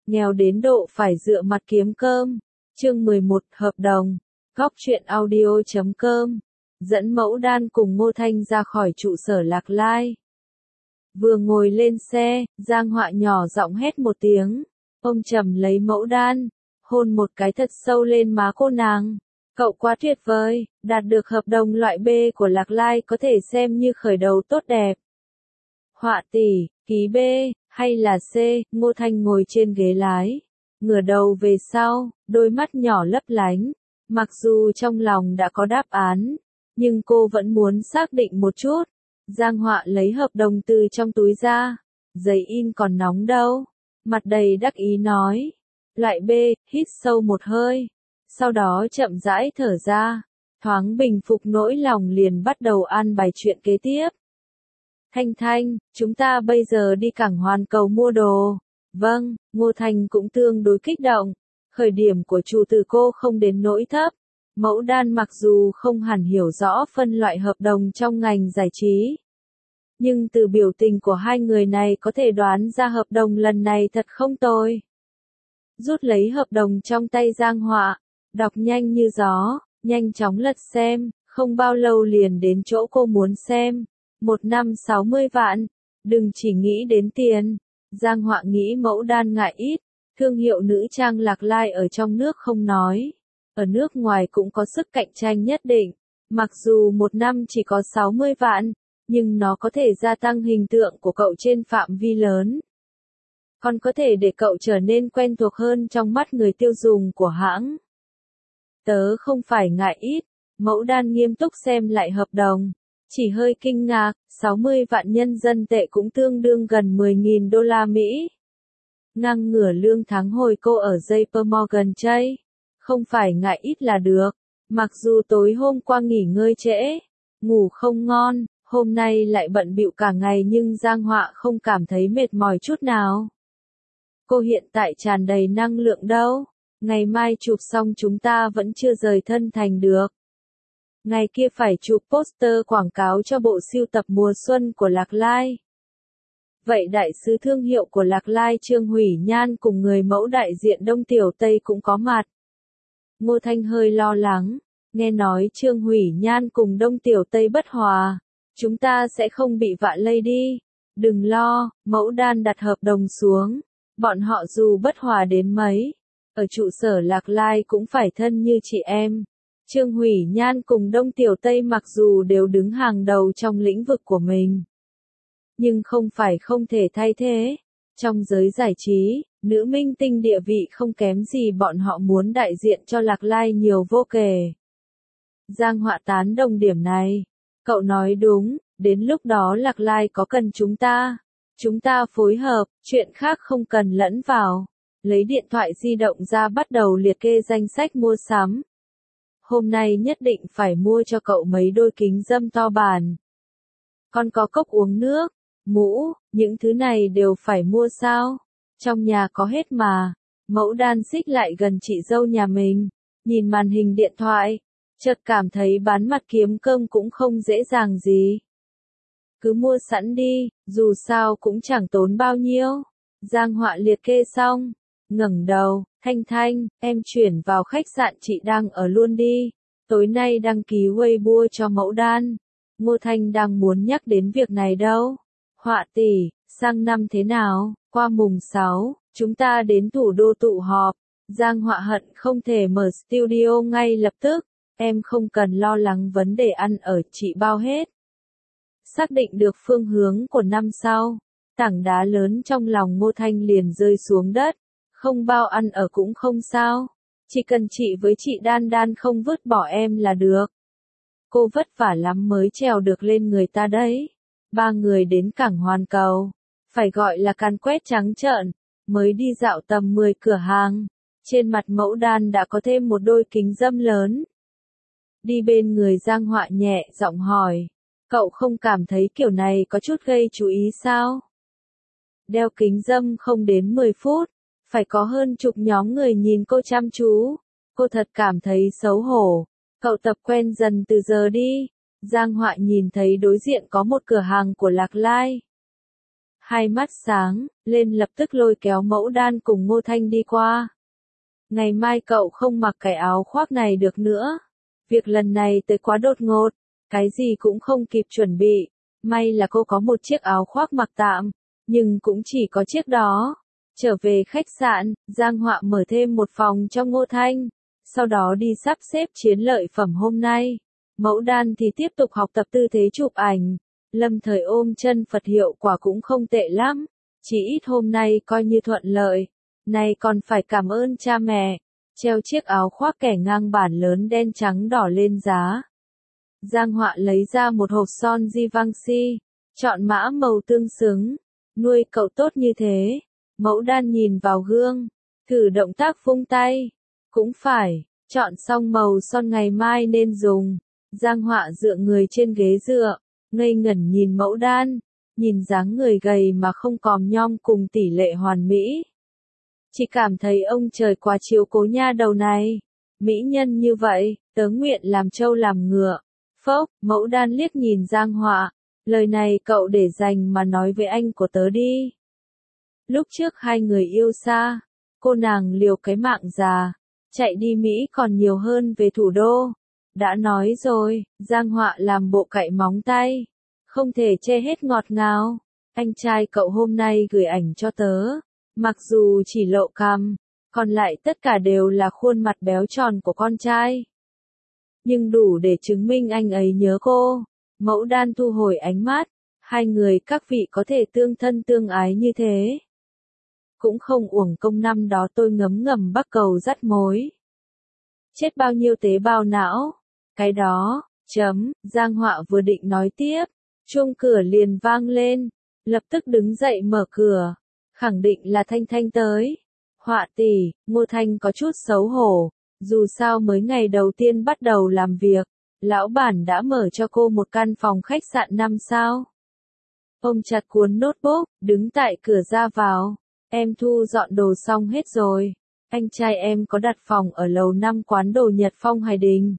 nghèo đến độ phải dựa mặt kiếm cơm. Chương 11 hợp đồng. Góc truyện audio.com. Dẫn Mẫu Đan cùng Ngô Thanh ra khỏi trụ sở Lạc Lai. Vừa ngồi lên xe, Giang Họa nhỏ giọng hét một tiếng, ôm chầm lấy Mẫu Đan, hôn một cái thật sâu lên má cô nàng. Cậu quá tuyệt vời, đạt được hợp đồng loại B của Lạc Lai có thể xem như khởi đầu tốt đẹp. Họa tỷ, ký B, hay là C? Ngô Thanh ngồi trên ghế lái, ngửa đầu về sau, đôi mắt nhỏ lấp lánh. Mặc dù trong lòng đã có đáp án, nhưng cô vẫn muốn xác định một chút. Giang Họa lấy hợp đồng từ trong túi ra, giấy in còn nóng đâu. Mặt đầy đắc ý nói, loại B, hít sâu một hơi, sau đó chậm rãi thở ra, thoáng bình phục nỗi lòng liền bắt đầu an bài chuyện kế tiếp. Thanh, chúng ta bây giờ đi cảng Hoàn Cầu mua đồ. Vâng, Ngô Thanh cũng tương đối kích động, khởi điểm của chủ từ cô không đến nỗi thấp. Mẫu Đan mặc dù không hẳn hiểu rõ phân loại hợp đồng trong ngành giải trí, nhưng từ biểu tình của hai người này có thể đoán ra hợp đồng lần này thật không tồi. Rút lấy hợp đồng trong tay Giang Họa, đọc nhanh như gió, nhanh chóng lật xem, không bao lâu liền đến chỗ cô muốn xem. 1 năm 60 vạn, đừng chỉ nghĩ đến tiền. Giang Họa nghĩ Mẫu Đan ngại ít, thương hiệu nữ trang Lạc Lai ở trong nước không nói, ở nước ngoài cũng có sức cạnh tranh nhất định. Mặc dù 1 năm chỉ có 60 vạn, nhưng nó có thể gia tăng hình tượng của cậu trên phạm vi lớn. Còn có thể để cậu trở nên quen thuộc hơn trong mắt người tiêu dùng của hãng. Tớ không phải ngại ít, Mẫu Đan nghiêm túc xem lại hợp đồng, chỉ hơi kinh ngạc, 60 vạn nhân dân tệ cũng tương đương gần 10.000 đô la Mỹ. Ngang ngửa lương tháng hồi cô ở JP Morgan Chase, không phải ngại ít là được. Mặc dù tối hôm qua nghỉ ngơi trễ, ngủ không ngon, hôm nay lại bận bịu cả ngày nhưng Giang Họa không cảm thấy mệt mỏi chút nào. Cô hiện tại tràn đầy năng lượng đâu, ngày mai chụp xong chúng ta vẫn chưa rời thân thành được. Ngày kia phải chụp poster quảng cáo cho bộ sưu tập mùa xuân của Lạc Lai. Vậy đại sứ thương hiệu của Lạc Lai Trương Hủy Nhan cùng người mẫu đại diện Đông Tiểu Tây cũng có mặt. Ngô Thanh hơi lo lắng, nghe nói Trương Hủy Nhan cùng Đông Tiểu Tây bất hòa, chúng ta sẽ không bị vạ lây đi. Đừng lo, Mẫu Đan đặt hợp đồng xuống, bọn họ dù bất hòa đến mấy, ở trụ sở Lạc Lai cũng phải thân như chị em. Trương Hủy Nhan cùng Đông Tiểu Tây mặc dù đều đứng hàng đầu trong lĩnh vực của mình, nhưng không phải không thể thay thế. Trong giới giải trí, nữ minh tinh địa vị không kém gì bọn họ muốn đại diện cho Lạc Lai nhiều vô kể. Giang Họa tán đồng điểm này. Cậu nói đúng, đến lúc đó Lạc Lai có cần chúng ta phối hợp, chuyện khác không cần lẫn vào. Lấy điện thoại di động ra bắt đầu liệt kê danh sách mua sắm. Hôm nay nhất định phải mua cho cậu mấy đôi kính râm to bản. Còn có cốc uống nước, mũ, những thứ này đều phải mua sao? Trong nhà có hết mà. Mẫu Đan xích lại gần chị dâu nhà mình, nhìn màn hình điện thoại, chợt cảm thấy bán mặt kiếm cơm cũng không dễ dàng gì. Cứ mua sẵn đi, dù sao cũng chẳng tốn bao nhiêu. Giang Họa liệt kê xong, ngẩng đầu, Thanh, em chuyển vào khách sạn chị đang ở luôn đi. Tối nay đăng ký Weibo cho Mẫu Đan. Ngô Thanh đang muốn nhắc đến việc này đâu. Họa tỷ, sang năm thế nào? Qua mùng 6, chúng ta đến thủ đô tụ họp. Giang Họa hận không thể mở studio ngay lập tức. Em không cần lo lắng vấn đề ăn ở, chị bao hết. Xác định được phương hướng của năm sau, tảng đá lớn trong lòng Ngô Thanh liền rơi xuống đất. Không bao ăn ở cũng không sao, chỉ cần chị với chị Đan không vứt bỏ em là được. Cô vất vả lắm mới trèo được lên người ta đấy. 3 người đến cảng Hoàn Cầu, phải gọi là càn quét trắng trợn, mới đi dạo tầm 10 cửa hàng. Trên mặt Mẫu Đan đã có thêm một đôi kính râm lớn. Đi bên người Giang Họa nhẹ giọng hỏi, cậu không cảm thấy kiểu này có chút gây chú ý sao? Đeo kính râm không đến 10 phút, phải có hơn chục nhóm người nhìn cô chăm chú. Cô thật cảm thấy xấu hổ. Cậu tập quen dần từ giờ đi. Giang Họa nhìn thấy đối diện có một cửa hàng của Lạc Lai. Hai mắt sáng lên lập tức lôi kéo Mẫu Đan cùng Ngô Thanh đi qua. Ngày mai cậu không mặc cái áo khoác này được nữa. Việc lần này tới quá đột ngột, cái gì cũng không kịp chuẩn bị. May là cô có một chiếc áo khoác mặc tạm, nhưng cũng chỉ có chiếc đó. Trở về khách sạn, Giang Họa mở thêm một phòng cho Ngô Thanh, sau đó đi sắp xếp chiến lợi phẩm hôm nay. Mẫu Đan thì tiếp tục học tập tư thế chụp ảnh. Lâm Thời ôm chân Phật hiệu quả cũng không tệ lắm, chỉ ít hôm nay coi như thuận lợi. Này còn phải cảm ơn cha mẹ, treo chiếc áo khoác kẻ ngang bản lớn đen trắng đỏ lên giá. Giang Họa lấy ra một hộp son Givenchy, chọn mã màu tương xứng, nuôi cậu tốt như thế. Mẫu Đan nhìn vào gương, thử động tác vung tay, cũng phải, chọn xong màu son ngày mai nên dùng. Giang Họa dựa người trên ghế dựa, ngây ngẩn nhìn Mẫu Đan, nhìn dáng người gầy mà không còm nhom cùng tỷ lệ hoàn mỹ. Chỉ cảm thấy ông trời quá chiếu cố nha đầu này, mỹ nhân như vậy, tớ nguyện làm trâu làm ngựa. Phốc, Mẫu Đan liếc nhìn Giang Họa, lời này cậu để dành mà nói với anh của tớ đi. Lúc trước hai người yêu xa, cô nàng liều cái mạng già, chạy đi Mỹ còn nhiều hơn về thủ đô. Đã nói rồi, Giang Họa làm bộ cạy móng tay, không thể che hết ngọt ngào. Anh trai cậu hôm nay gửi ảnh cho tớ, mặc dù chỉ lộ cằm, còn lại tất cả đều là khuôn mặt béo tròn của con trai. Nhưng đủ để chứng minh anh ấy nhớ cô. Mẫu Đan thu hồi ánh mắt, hai người các vị có thể tương thân tương ái như thế. Cũng không uổng công năm đó tôi ngấm ngầm bắc cầu dắt mối. Chết bao nhiêu tế bào não. Cái đó, Giang Họa vừa định nói tiếp, chuông cửa liền vang lên, lập tức đứng dậy mở cửa, khẳng định là Thanh Thanh tới. Họa tỷ, Ngô Thanh có chút xấu hổ, dù sao mới ngày đầu tiên bắt đầu làm việc, lão bản đã mở cho cô một căn phòng khách sạn 5 sao. Ôm chặt cuốn notebook, đứng tại cửa ra vào, em thu dọn đồ xong hết rồi, anh trai em có đặt phòng ở lầu 5 quán đồ Nhật Phong Hải Đình.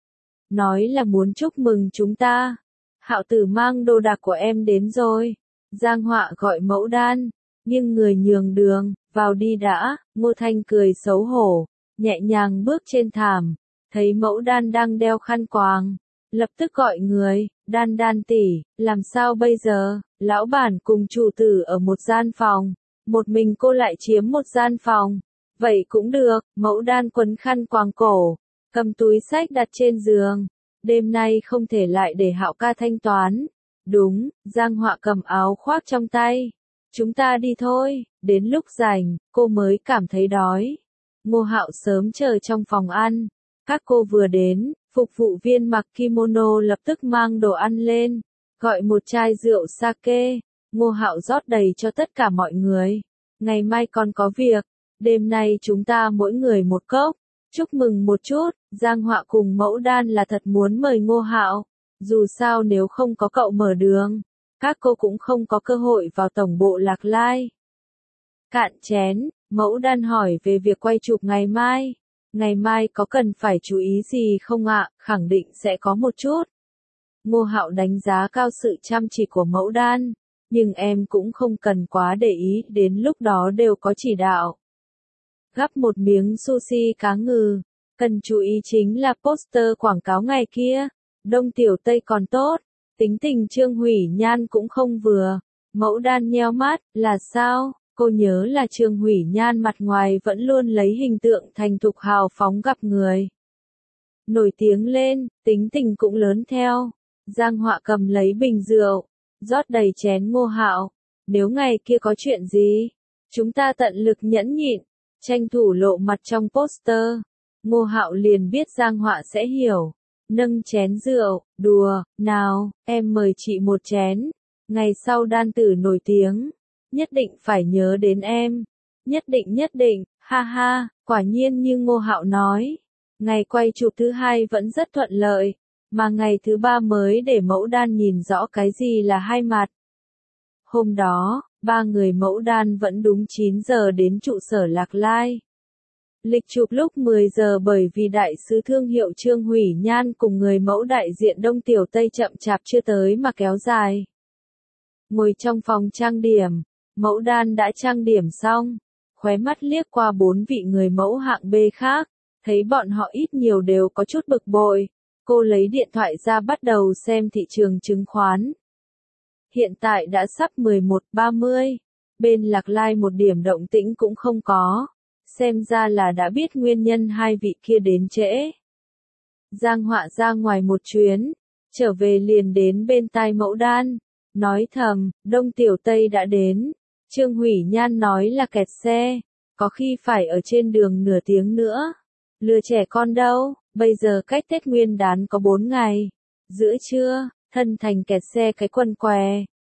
Nói là muốn chúc mừng chúng ta. Hạo Tử mang đồ đạc của em đến rồi. Giang Họa gọi Mẫu Đan, nhưng người nhường đường, vào đi đã. Ngô Thanh cười xấu hổ, nhẹ nhàng bước trên thảm, thấy Mẫu Đan đang đeo khăn quàng, lập tức gọi người, Đan Đan tỷ, làm sao bây giờ? Lão bản cùng chủ tử ở một gian phòng, một mình cô lại chiếm một gian phòng. Vậy cũng được. Mẫu Đan quấn khăn quàng cổ, cầm túi xách đặt trên giường. Đêm nay không thể lại để Hạo ca thanh toán. Đúng, Giang Họa cầm áo khoác trong tay. Chúng ta đi thôi. Đến lúc rảnh, cô mới cảm thấy đói. Ngô Hạo sớm chờ trong phòng ăn. Các cô vừa đến, phục vụ viên mặc kimono lập tức mang đồ ăn lên, gọi một chai rượu sake. Ngô Hạo rót đầy cho tất cả mọi người. Ngày mai còn có việc, đêm nay chúng ta mỗi người một cốc. Chúc mừng một chút. Giang Họa cùng Mẫu Đan là thật muốn mời Ngô Hạo. Dù sao nếu không có cậu mở đường, các cô cũng không có cơ hội vào tổng bộ Lạc Lai. Cạn chén, Mẫu Đan hỏi về việc quay chụp ngày mai. Ngày mai có cần phải chú ý gì không ạ? Khẳng định sẽ có một chút. Ngô Hạo đánh giá cao sự chăm chỉ của Mẫu Đan, nhưng em cũng không cần quá để ý, đến lúc đó đều có chỉ đạo. Gắp một miếng sushi cá ngừ, cần chú ý chính là poster quảng cáo ngày kia. Đông Tiểu Tây còn tốt, tính tình Trương Hủy Nhan cũng không vừa. Mẫu Đan nheo mắt, là sao? Cô nhớ là Trương Hủy Nhan mặt ngoài vẫn luôn lấy hình tượng thành thục hào phóng gặp người. Nổi tiếng lên, tính tình cũng lớn theo. Giang Họa cầm lấy bình rượu, rót đầy chén Ngô Hạo. Nếu ngày kia có chuyện gì, chúng ta tận lực nhẫn nhịn, tranh thủ lộ mặt trong poster. Ngô Hạo liền biết Giang Họa sẽ hiểu. Nâng chén rượu, đùa, nào, em mời chị một chén. Ngày sau Đan tử nổi tiếng, nhất định phải nhớ đến em. Nhất định, ha ha, quả nhiên như Ngô Hạo nói. Ngày quay chụp thứ hai vẫn rất thuận lợi, mà ngày thứ ba mới để Mẫu Đan nhìn rõ cái gì là hai mặt. Hôm đó, ba người Mẫu Đan vẫn đúng 9 giờ đến trụ sở Lạc Lai. Lịch chụp lúc 10 giờ bởi vì đại sứ thương hiệu Trương Hủy Nhan cùng người mẫu đại diện Đông Tiểu Tây chậm chạp chưa tới mà kéo dài. Ngồi trong phòng trang điểm, Mẫu Đan đã trang điểm xong, khóe mắt liếc qua 4 vị người mẫu hạng B khác, thấy bọn họ ít nhiều đều có chút bực bội. Cô lấy điện thoại ra bắt đầu xem thị trường chứng khoán. Hiện tại đã sắp 11:30, bên Lạc Lai một điểm động tĩnh cũng không có, xem ra là đã biết nguyên nhân hai vị kia đến trễ. Giang Họa ra ngoài một chuyến, trở về liền đến bên tai Mẫu Đan, nói thầm, Đông Tiểu Tây đã đến. Trương Hủy Nhan nói là kẹt xe, có khi phải ở trên đường nửa tiếng nữa. Lừa trẻ con đâu, bây giờ cách Tết Nguyên Đán có 4 ngày. Giữa trưa, thân thành kẹt xe cái quần què.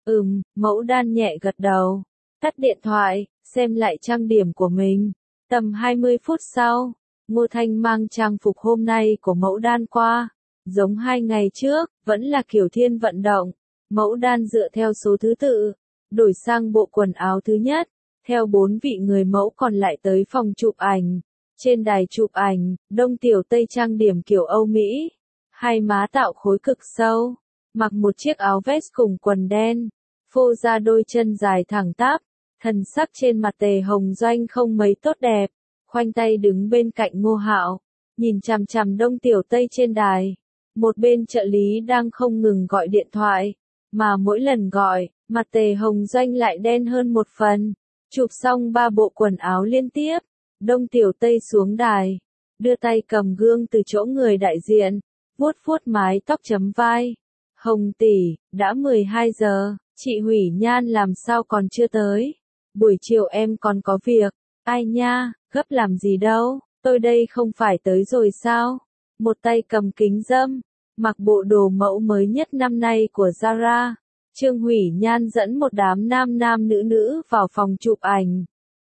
Mẫu Đan nhẹ gật đầu. Tắt điện thoại, xem lại trang điểm của mình. Tầm 20 phút sau, Ngô Thanh mang trang phục hôm nay của Mẫu Đan qua. Giống 2 ngày trước, vẫn là kiểu thiên vận động. Mẫu Đan dựa theo số thứ tự, đổi sang bộ quần áo thứ nhất, theo 4 vị người mẫu còn lại tới phòng chụp ảnh. Trên đài chụp ảnh, Đông Tiểu Tây trang điểm kiểu Âu Mỹ, hai má tạo khối cực sâu, mặc một chiếc áo vest cùng quần đen, phô ra đôi chân dài thẳng tắp, thần sắc trên mặt Tề Hồng Doanh không mấy tốt đẹp, khoanh tay đứng bên cạnh Ngô Hạo, nhìn chằm chằm Đông Tiểu Tây trên đài. Một bên trợ lý đang không ngừng gọi điện thoại, mà mỗi lần gọi, mặt Tề Hồng Doanh lại đen hơn một phần. Chụp xong 3 bộ quần áo liên tiếp, Đông Tiểu Tây xuống đài, đưa tay cầm gương từ chỗ người đại diện, vuốt vuốt mái tóc chấm vai. Hồng tỷ, đã 12 giờ, chị Hủy Nhan làm sao còn chưa tới? Buổi chiều em còn có việc. Ai nha, gấp làm gì đâu, tôi đây không phải tới rồi sao? Một tay cầm kính râm, mặc bộ đồ mẫu mới nhất năm nay của Zara. Trương Hủy Nhan dẫn một đám nam nam nữ nữ vào phòng chụp ảnh.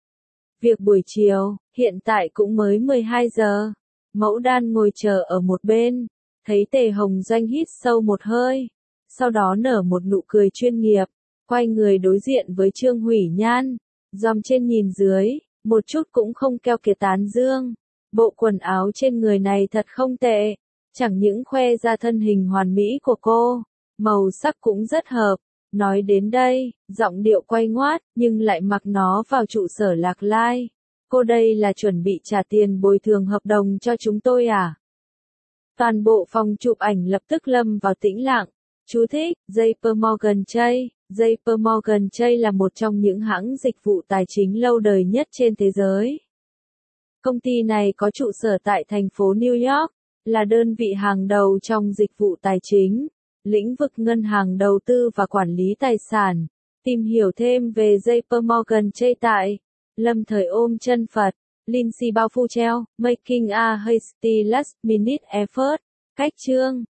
Việc buổi chiều, hiện tại cũng mới 12 giờ. Mẫu Đan ngồi chờ ở một bên, thấy Tề Hồng Doanh hít sâu một hơi, sau đó nở một nụ cười chuyên nghiệp, quay người đối diện với Trương Hủy Nhan, dòm trên nhìn dưới, một chút cũng không keo kiệt tán dương. Bộ quần áo trên người này thật không tệ, chẳng những khoe ra thân hình hoàn mỹ của cô, màu sắc cũng rất hợp. Nói đến đây, giọng điệu quay ngoắt, nhưng lại mặc nó vào trụ sở Lạc Lai. Cô đây là chuẩn bị trả tiền bồi thường hợp đồng cho chúng tôi à? Toàn bộ phòng chụp ảnh lập tức lâm vào tĩnh lặng. Chú thích, JP Morgan Chase. JP Morgan Chase là một trong những hãng dịch vụ tài chính lâu đời nhất trên thế giới. Công ty này có trụ sở tại thành phố New York, là đơn vị hàng đầu trong dịch vụ tài chính, lĩnh vực ngân hàng đầu tư và quản lý tài sản. Tìm hiểu thêm về JP Morgan Chase tại Lâm Thời ôm chân Phật, Lindsay bao phu treo, Making a Hasty Last Minute Effort. Cách chương